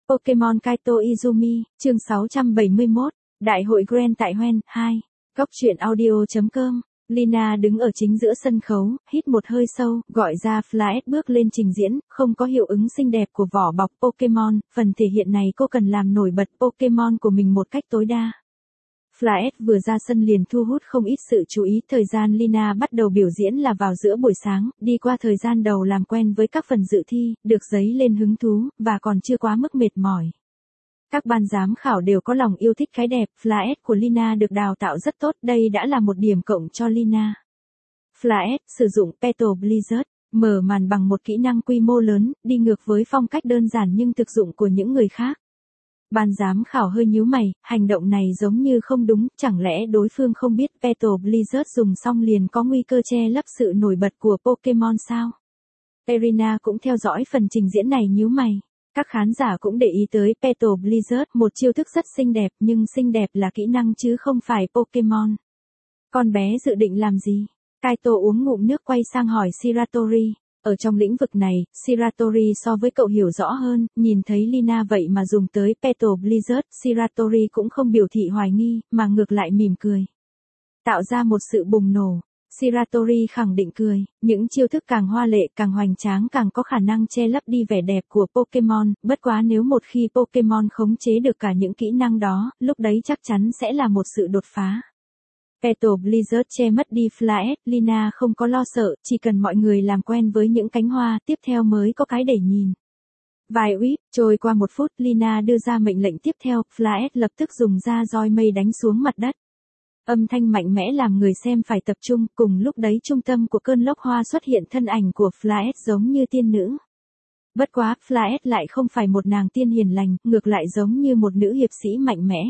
Pokemon Kaito Izumi, chương 671, Đại hội Grand tại Hoenn, 2. Góc truyện audio.com. Lina đứng ở chính giữa sân khấu, hít một hơi sâu, gọi ra Flash bước lên trình diễn, không có hiệu ứng xinh đẹp của vỏ bọc Pokemon, phần thể hiện này cô cần làm nổi bật Pokemon của mình một cách tối đa. Flash vừa ra sân liền thu hút không ít sự chú ý, thời gian Lina bắt đầu biểu diễn là vào giữa buổi sáng, đi qua thời gian đầu làm quen với các phần dự thi, được dấy lên hứng thú, và còn chưa quá mức mệt mỏi. Các ban giám khảo đều có lòng yêu thích cái đẹp, Flash của Lina được đào tạo rất tốt, đây đã là một điểm cộng cho Lina. Flash sử dụng Petal Blizzard, mở màn bằng một kỹ năng quy mô lớn, đi ngược với phong cách đơn giản nhưng thực dụng của những người khác. Ban giám khảo hơi nhíu mày, hành động này giống như không đúng, chẳng lẽ đối phương không biết Petal Blizzard dùng xong liền có nguy cơ che lấp sự nổi bật của Pokemon sao? Irina cũng theo dõi phần trình diễn này nhíu mày. Các khán giả cũng để ý tới Petal Blizzard, một chiêu thức rất xinh đẹp nhưng xinh đẹp là kỹ năng chứ không phải Pokemon. Con bé dự định làm gì? Kaito uống ngụm nước quay sang hỏi Shiratori. Ở trong lĩnh vực này, Shiratori so với cậu hiểu rõ hơn, nhìn thấy Lina vậy mà dùng tới Petal Blizzard, Shiratori cũng không biểu thị hoài nghi, mà ngược lại mỉm cười. Tạo ra một sự bùng nổ. Shiratori khẳng định cười, những chiêu thức càng hoa lệ càng hoành tráng càng có khả năng che lấp đi vẻ đẹp của Pokemon, bất quá nếu một khi Pokemon khống chế được cả những kỹ năng đó, lúc đấy chắc chắn sẽ là một sự đột phá. Petal Blizzard che mất đi Flash, Lina không có lo sợ, chỉ cần mọi người làm quen với những cánh hoa, tiếp theo mới có cái để nhìn. Vài whip, trôi qua 1 phút, Lina đưa ra mệnh lệnh tiếp theo, Flash lập tức dùng ra roi mây đánh xuống mặt đất. Âm thanh mạnh mẽ làm người xem phải tập trung, cùng lúc đấy trung tâm của cơn lốc hoa xuất hiện thân ảnh của Flash giống như tiên nữ. Bất quá, Flash lại không phải một nàng tiên hiền lành, ngược lại giống như một nữ hiệp sĩ mạnh mẽ.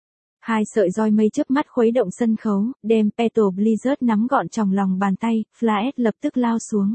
2 sợi roi mây chớp mắt khuấy động sân khấu, đem Petal Blizzard nắm gọn trong lòng bàn tay, Flash lập tức lao xuống.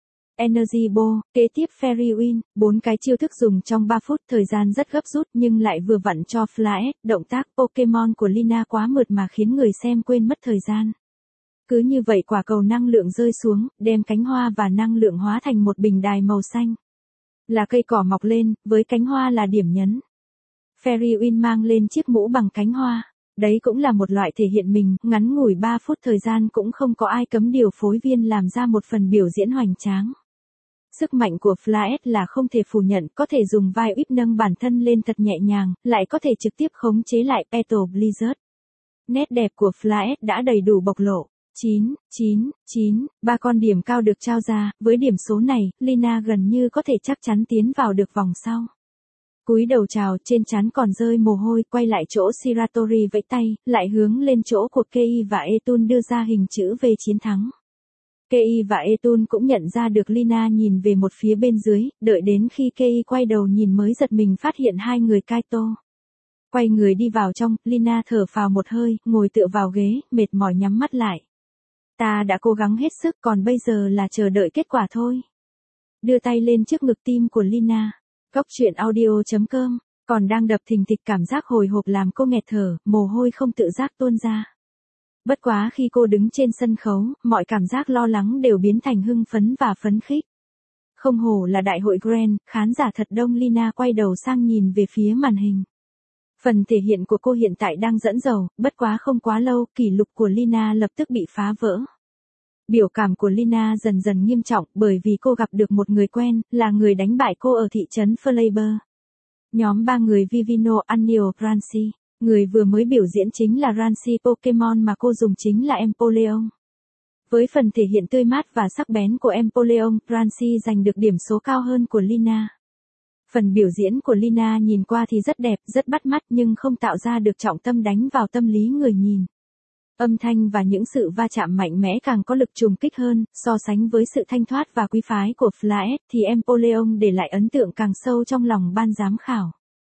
Energy Ball, kế tiếp Fairy Wind, 4 cái chiêu thức dùng trong 3 phút, thời gian rất gấp rút nhưng lại vừa vặn cho Flash, động tác Pokemon của Lina quá mượt mà khiến người xem quên mất thời gian. Cứ như vậy quả cầu năng lượng rơi xuống, đem cánh hoa và năng lượng hóa thành một bình đài màu xanh. Là cây cỏ mọc lên, với cánh hoa là điểm nhấn. Fairy Wind mang lên chiếc mũ bằng cánh hoa. Đấy cũng là một loại thể hiện mình, ngắn ngủi 3 phút thời gian cũng không có ai cấm điều phối viên làm ra một phần biểu diễn hoành tráng. Sức mạnh của Flash là không thể phủ nhận, có thể dùng vai whip nâng bản thân lên thật nhẹ nhàng, lại có thể trực tiếp khống chế lại Petal Blizzard. Nét đẹp của Flash đã đầy đủ bộc lộ. 9, 9, 9, 3 con điểm cao được trao ra, với điểm số này, Lina gần như có thể chắc chắn tiến vào được vòng sau. Cúi đầu chào, trên trán còn rơi mồ hôi, quay lại chỗ Shiratori vẫy tay, lại hướng lên chỗ của Kei và Etun đưa ra hình chữ V chiến thắng. Kei và Etun cũng nhận ra được Lina nhìn về một phía bên dưới, đợi đến khi Kei quay đầu nhìn mới giật mình phát hiện hai người Kaito. Quay người đi vào trong, Lina thở phào một hơi, ngồi tựa vào ghế, mệt mỏi nhắm mắt lại. Ta đã cố gắng hết sức, còn bây giờ là chờ đợi kết quả thôi. Đưa tay lên trước ngực tim của Lina. Góc truyện audio.com, còn đang đập thình thịch, cảm giác hồi hộp làm cô nghẹt thở, mồ hôi không tự giác tuôn ra. Bất quá khi cô đứng trên sân khấu, mọi cảm giác lo lắng đều biến thành hưng phấn và phấn khích. Không hổ là đại hội Grand, khán giả thật đông. Lina quay đầu sang nhìn về phía màn hình. Phần thể hiện của cô hiện tại đang dẫn đầu, bất quá không quá lâu, kỷ lục của Lina lập tức bị phá vỡ. Biểu cảm của Lina dần dần nghiêm trọng bởi vì cô gặp được một người quen, là người đánh bại cô ở thị trấn Flavor. Nhóm 3 người Vivino, Anil, Rancy. Người vừa mới biểu diễn chính là Rancy, Pokemon mà cô dùng chính là Empoleon. Với phần thể hiện tươi mát và sắc bén của Empoleon, Rancy giành được điểm số cao hơn của Lina. Phần biểu diễn của Lina nhìn qua thì rất đẹp, rất bắt mắt nhưng không tạo ra được trọng tâm đánh vào tâm lý người nhìn. Âm thanh và những sự va chạm mạnh mẽ càng có lực trùng kích hơn, so sánh với sự thanh thoát và quý phái của Flash thì Empoleon để lại ấn tượng càng sâu trong lòng ban giám khảo.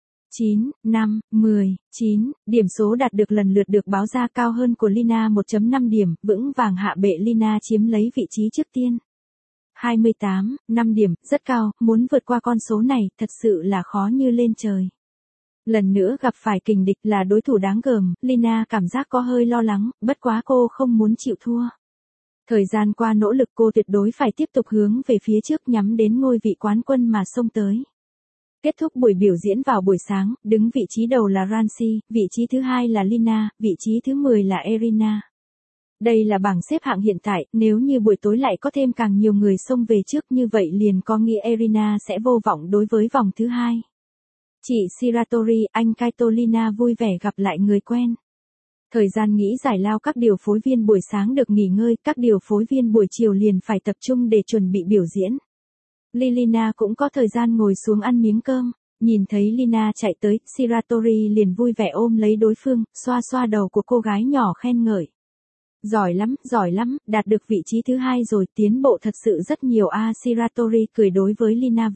9, 5, 10, 9, điểm số đạt được lần lượt được báo ra cao hơn của Lina 1.5 điểm, vững vàng hạ bệ Lina chiếm lấy vị trí trước tiên. 28, 5 điểm, rất cao, muốn vượt qua con số này, thật sự là khó như lên trời. Lần nữa gặp phải kình địch là đối thủ đáng gờm, Lina cảm giác có hơi lo lắng, bất quá cô không muốn chịu thua. Thời gian qua nỗ lực cô tuyệt đối phải tiếp tục hướng về phía trước nhắm đến ngôi vị quán quân mà xông tới. Kết thúc buổi biểu diễn vào buổi sáng, đứng vị trí đầu là Rancy, vị trí thứ hai là Lina, vị trí thứ 10 là Irina. Đây là bảng xếp hạng hiện tại, nếu như buổi tối lại có thêm càng nhiều người xông về trước như vậy liền có nghĩa Irina sẽ vô vọng đối với vòng thứ hai. Chị Shiratori, anh Kaito, Lina vui vẻ gặp lại người quen. Thời gian nghỉ giải lao các điều phối viên buổi sáng được nghỉ ngơi, các điều phối viên buổi chiều liền phải tập trung để chuẩn bị biểu diễn. Lina cũng có thời gian ngồi xuống ăn miếng cơm, nhìn thấy Lina chạy tới, Shiratori liền vui vẻ ôm lấy đối phương, xoa xoa đầu của cô gái nhỏ khen ngợi. Giỏi lắm, đạt được vị trí thứ hai rồi, tiến bộ thật sự rất nhiều Shiratori cười đối với Lina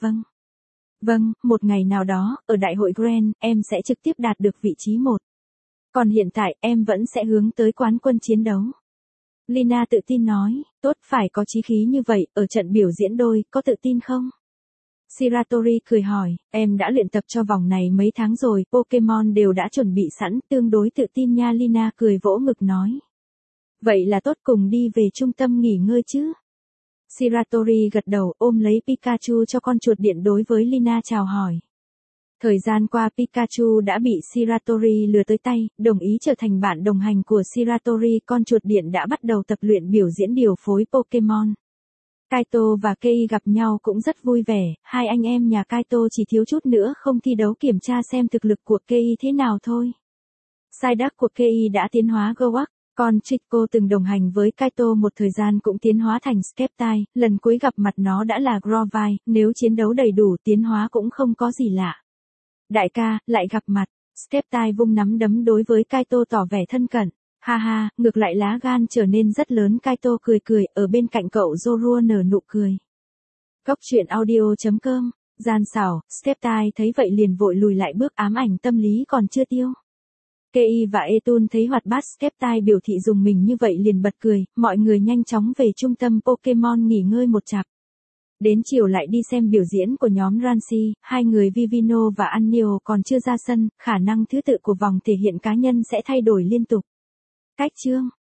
vâng, một ngày nào đó, ở đại hội Grand, em sẽ trực tiếp đạt được vị trí 1. Còn hiện tại, em vẫn sẽ hướng tới quán quân chiến đấu. Lina tự tin nói, tốt, phải có chí khí như vậy, ở trận biểu diễn đôi, có tự tin không? Shiratori cười hỏi, em đã luyện tập cho vòng này mấy tháng rồi, Pokemon đều đã chuẩn bị sẵn, tương đối tự tin nha. Lina cười vỗ ngực nói. Vậy là tốt, cùng đi về trung tâm nghỉ ngơi chứ? Shiratori gật đầu, ôm lấy Pikachu cho con chuột điện đối với Lina chào hỏi. Thời gian qua Pikachu đã bị Shiratori lừa tới tay, đồng ý trở thành bạn đồng hành của Shiratori. Con chuột điện đã bắt đầu tập luyện biểu diễn điều phối Pokemon. Kaito và Kei gặp nhau cũng rất vui vẻ, hai anh em nhà Kaito chỉ thiếu chút nữa không thi đấu kiểm tra xem thực lực của Kei thế nào thôi. Psyduck của Kei đã tiến hóa Gowak, còn Trico từng đồng hành với Kaito một thời gian cũng tiến hóa thành Sceptile, lần cuối gặp mặt nó đã là Grovyle, nếu chiến đấu đầy đủ tiến hóa cũng không có gì lạ. Đại ca, lại gặp mặt, Sceptile vung nắm đấm đối với Kaito tỏ vẻ thân cận. Ha ha, ngược lại lá gan trở nên rất lớn. Kaito cười, ở bên cạnh cậu Zorua nở nụ cười. Cốc truyện audio.com, gian xảo, Sceptile thấy vậy liền vội lùi lại bước, ám ảnh tâm lý còn chưa tiêu. Kei và Etun thấy hoạt bát Sceptile biểu thị dùng mình như vậy liền bật cười, mọi người nhanh chóng về trung tâm Pokemon nghỉ ngơi một chặp. Đến chiều lại đi xem biểu diễn của nhóm Rancy, hai người Vivino và Annio còn chưa ra sân, khả năng thứ tự của vòng thể hiện cá nhân sẽ thay đổi liên tục. Cách chương